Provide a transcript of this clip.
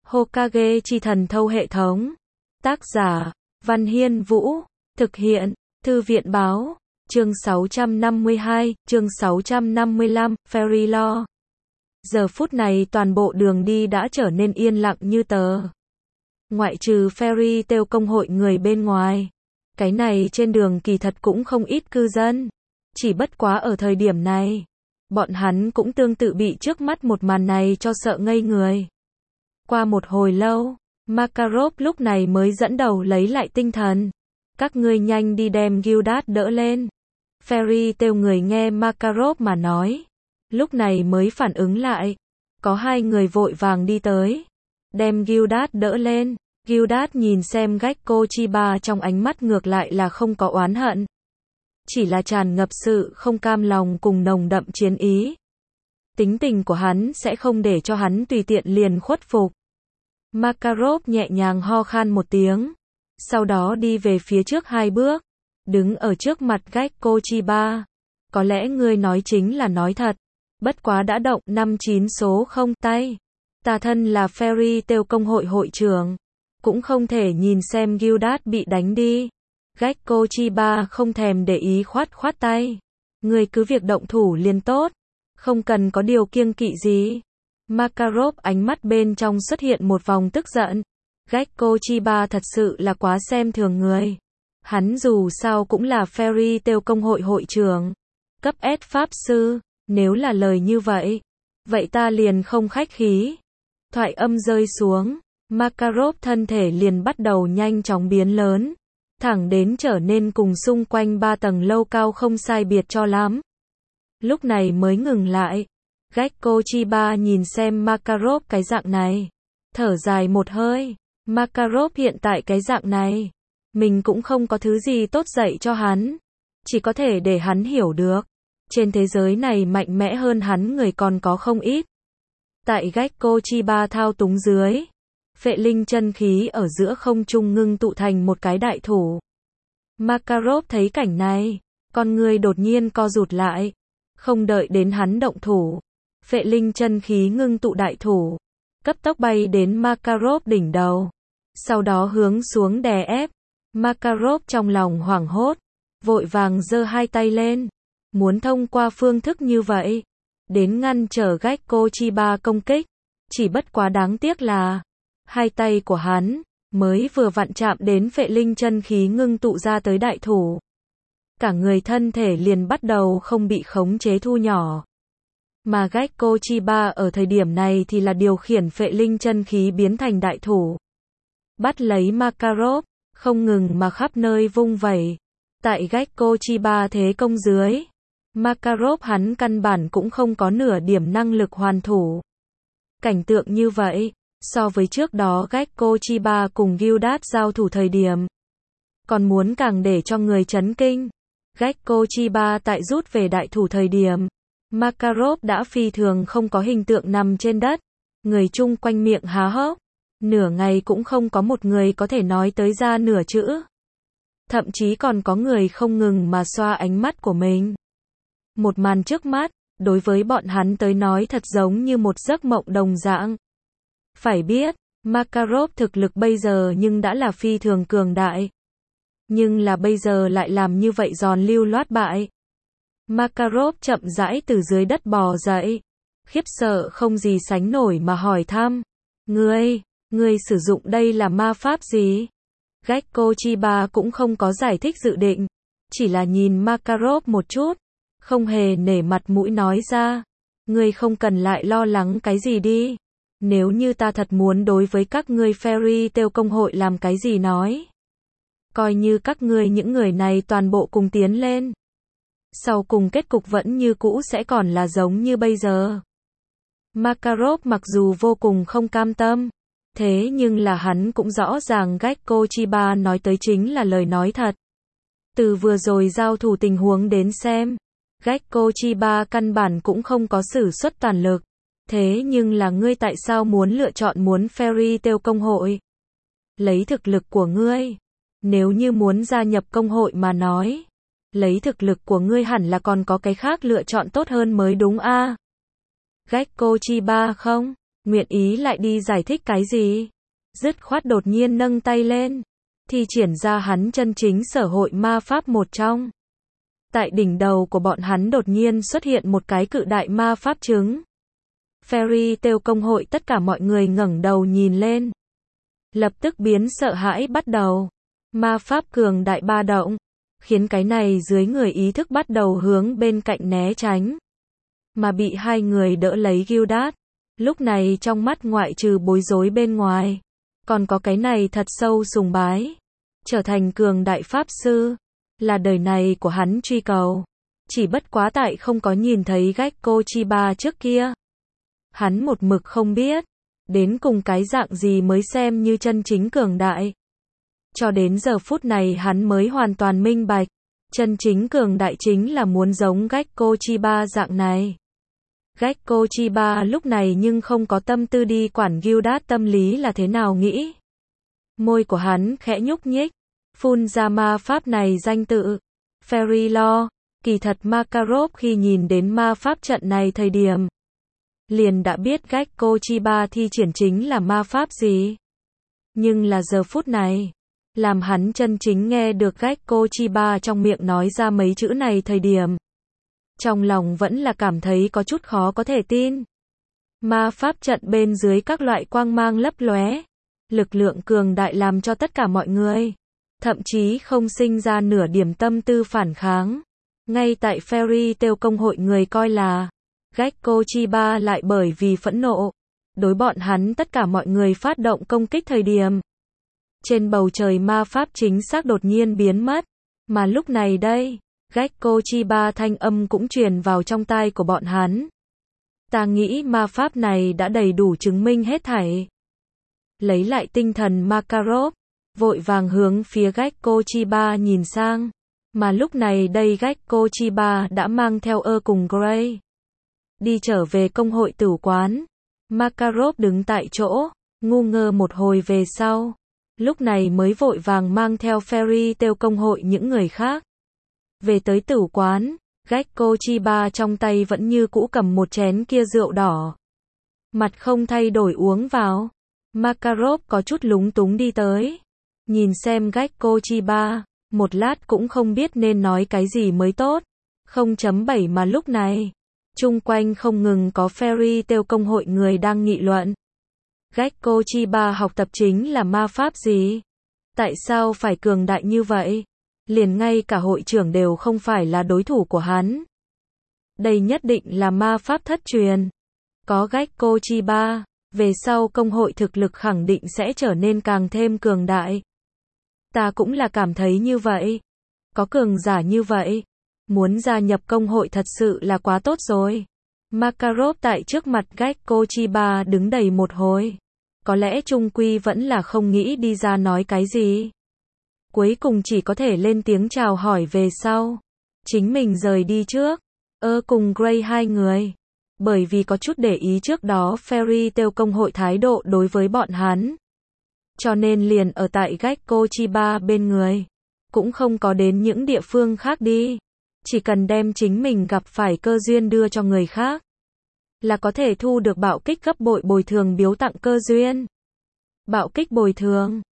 Hokage chi thần thâu hệ thống. Tác giả, Văn Hiên Vũ. Thực hiện, Thư viện Báo. Chương 652, chương 655, Fairy Law. Giờ phút này toàn bộ đường đi đã trở nên yên lặng như tờ. Ngoại trừ Fairy Tail công hội người bên ngoài. Cái này trên đường kỳ thật cũng không ít cư dân. Chỉ bất quá ở thời điểm này, bọn hắn cũng tương tự bị trước mắt một màn này cho sợ ngây người. Qua một hồi lâu, Makarov lúc này mới dẫn đầu lấy lại tinh thần. Các ngươi nhanh đi đem Gildas đỡ lên. Fairy Tail người nghe Makarov mà nói. Lúc này mới phản ứng lại. Có hai người vội vàng đi tới. Đem Gildas đỡ lên. Gildas nhìn xem Gekko Chiba trong ánh mắt ngược lại là không có oán hận. Chỉ là tràn ngập sự không cam lòng cùng nồng đậm chiến ý. Tính tình của hắn sẽ không để cho hắn tùy tiện liền khuất phục. Makarov nhẹ nhàng ho khan một tiếng. Sau đó đi về phía trước hai bước. Đứng ở trước mặt Gekko Chiba. Có lẽ ngươi nói chính là nói thật. Bất quá đã động 59 số không tay. Ta thân là Fairy Tail công hội hội trưởng. Cũng không thể nhìn xem Gildas bị đánh đi. Gekko Chiba không thèm để ý khoát tay. Ngươi cứ việc động thủ liền tốt. Không cần có điều kiêng kỵ gì. Makarov ánh mắt bên trong xuất hiện một vòng tức giận. Gekko Chiba thật sự là quá xem thường người. Hắn dù sao cũng là Fairy Tail công hội hội trưởng. Cấp S pháp sư. Nếu là lời như vậy. Vậy ta liền không khách khí. Thoại âm rơi xuống. Makarov thân thể liền bắt đầu nhanh chóng biến lớn. Thẳng đến trở nên cùng xung quanh 3 tầng lâu cao không sai biệt cho lắm. Lúc này mới ngừng lại. Gekko Chiba nhìn xem Makarov cái dạng này. Thở dài một hơi. Makarov hiện tại cái dạng này. Mình cũng không có thứ gì tốt dạy cho hắn. Chỉ có thể để hắn hiểu được. Trên thế giới này mạnh mẽ hơn hắn người còn có không ít. Tại Gekko Chiba thao túng dưới. Phệ linh chân khí ở giữa không trung ngưng tụ thành một cái đại thủ. Makarov thấy cảnh này. Con người đột nhiên co rụt lại. Không đợi đến hắn động thủ. Phệ linh chân khí ngưng tụ đại thủ. Cấp tốc bay đến Makarov đỉnh đầu. Sau đó hướng xuống đè ép. Makarov trong lòng hoảng hốt. Vội vàng giơ hai tay lên. Muốn thông qua phương thức như vậy. Đến ngăn trở Gekko Chiba công kích. Chỉ bất quá đáng tiếc là. Hai tay của hắn. Mới vừa vặn chạm đến phệ linh chân khí ngưng tụ ra tới đại thủ. Cả người thân thể liền bắt đầu không bị khống chế thu nhỏ. Mà Gekko Chiba ở thời điểm này thì là điều khiển phệ linh chân khí biến thành đại thủ. Bắt lấy Makarov, không ngừng mà khắp nơi vung vẩy. Tại Gekko Chiba thế công dưới. Makarov hắn căn bản cũng không có nửa điểm năng lực hoàn thủ. Cảnh tượng như vậy, so với trước đó Gekko Chiba cùng Gildas giao thủ thời điểm. Còn muốn càng để cho người chấn kinh. Gekko Chiba tại rút về đại thủ thời điểm. Makarov đã phi thường không có hình tượng nằm trên đất. Người chung quanh miệng há hốc. Nửa ngày cũng không có một người có thể nói tới ra nửa chữ. Thậm chí còn có người không ngừng mà xoa ánh mắt của mình. Một màn trước mắt, đối với bọn hắn tới nói thật giống như một giấc mộng đồng dạng. Phải biết, Makarov thực lực bây giờ nhưng đã là phi thường cường đại. Nhưng là bây giờ lại làm như vậy giòn lưu loát bại. Makarov chậm rãi từ dưới đất bò dậy. Khiếp sợ không gì sánh nổi mà hỏi thăm. Ngươi sử dụng đây là ma pháp gì? Gekko Chiba cũng không có giải thích dự định. Chỉ là nhìn Makarov một chút. Không hề nể mặt mũi nói ra. Ngươi không cần lại lo lắng cái gì đi. Nếu như ta thật muốn đối với các ngươi Fairy Tail công hội làm cái gì nói. Coi như các ngươi những người này toàn bộ cùng tiến lên. Sau cùng kết cục vẫn như cũ sẽ còn là giống như bây giờ. Makarov mặc dù vô cùng không cam tâm. Thế nhưng là hắn cũng rõ ràng Gekko Chiba nói tới chính là lời nói thật. Từ vừa rồi giao thủ tình huống đến xem. Gekko Chiba căn bản cũng không có sử xuất toàn lực. Thế nhưng là ngươi tại sao muốn lựa chọn muốn Fairy Tail công hội? Lấy thực lực của ngươi. Nếu như muốn gia nhập công hội mà nói. Lấy thực lực của ngươi hẳn là còn có cái khác lựa chọn tốt hơn mới đúng a. Gekko Chiba không? nguyện ý lại đi giải thích cái gì. Dứt khoát đột nhiên nâng tay lên, thi triển ra hắn chân chính sở hội ma pháp một trong. Tại đỉnh đầu của bọn hắn đột nhiên xuất hiện một cái cự đại ma pháp trứng. Fairy Tail công hội tất cả mọi người ngẩng đầu nhìn lên. Lập tức biến sợ hãi bắt đầu. Ma pháp cường đại ba động, khiến cái này dưới người ý thức bắt đầu hướng bên cạnh né tránh. Mà bị hai người đỡ lấy Gildat. Lúc này trong mắt ngoại trừ bối rối bên ngoài, còn có cái này thật sâu sùng bái. Trở thành cường đại pháp sư, là đời này của hắn truy cầu. Chỉ bất quá tại không có nhìn thấy Gekko Chiba trước kia. Hắn một mực không biết, đến cùng cái dạng gì mới xem như chân chính cường đại. Cho đến giờ phút này hắn mới hoàn toàn minh bạch, chân chính cường đại chính là muốn giống Gekko Chiba dạng này. Gekko Chiba lúc này nhưng không có tâm tư đi quản Gildat tâm lý là thế nào nghĩ. Môi của hắn khẽ nhúc nhích, phun ra ma pháp này danh tự. Fairy Law. Kỳ thật Makarov khi nhìn đến ma pháp trận này thời điểm, liền đã biết Gekko Chiba thi triển chính là ma pháp gì. Nhưng là giờ phút này, làm hắn chân chính nghe được Gekko Chiba trong miệng nói ra mấy chữ này thời điểm, trong lòng vẫn là cảm thấy có chút khó có thể tin. Ma pháp trận bên dưới các loại quang mang lấp lóe, lực lượng cường đại làm cho tất cả mọi người, thậm chí không sinh ra nửa điểm tâm tư phản kháng. Ngay tại Fairy Tail công hội người coi là Gekko Chiba lại bởi vì phẫn nộ, đối bọn hắn tất cả mọi người phát động công kích thời điểm. Trên bầu trời ma pháp chính xác đột nhiên biến mất, mà lúc này đây, Gekko Chiba thanh âm cũng truyền vào trong tai của bọn hắn. Ta nghĩ ma pháp này đã đầy đủ chứng minh hết thảy. Lấy lại tinh thần Makarov, vội vàng hướng phía Gekko Chiba nhìn sang. Mà lúc này đây Gekko Chiba đã mang theo cùng Gray đi trở về công hội tử quán. Makarov đứng tại chỗ, ngu ngơ một hồi về sau. Lúc này mới vội vàng mang theo Fairy Tail công hội những người khác. Về tới tử quán, Gekko Chiba trong tay vẫn như cũ cầm một chén kia rượu đỏ. Mặt không thay đổi uống vào. Makarov có chút lúng túng đi tới. Nhìn xem Gekko Chiba, một lát cũng không biết nên nói cái gì mới tốt. 0.7 mà lúc này, chung quanh không ngừng có Fairy Tail công hội người đang nghị luận. Gekko Chiba học tập chính là ma pháp gì? Tại sao phải cường đại như vậy? Liền ngay cả hội trưởng đều không phải là đối thủ của hắn. Đây nhất định là ma pháp thất truyền. Có Gekko Chiba, về sau công hội thực lực khẳng định sẽ trở nên càng thêm cường đại. Ta cũng là cảm thấy như vậy. Có cường giả như vậy, muốn gia nhập công hội thật sự là quá tốt rồi. Makarov tại trước mặt Gekko Chiba đứng đầy một hồi. Có lẽ trung quy vẫn là không nghĩ đi ra nói cái gì. Cuối cùng chỉ có thể lên tiếng chào hỏi về sau. Chính mình rời đi trước. Cùng Gray hai người. Bởi vì có chút để ý trước đó Fairy Tail công hội thái độ đối với bọn hắn. Cho nên liền ở tại Gekko Chiba bên người. Cũng không có đến những địa phương khác đi. Chỉ cần đem chính mình gặp phải cơ duyên đưa cho người khác, là có thể thu được bạo kích gấp bội bồi thường biếu tặng cơ duyên. Bạo kích bồi thường.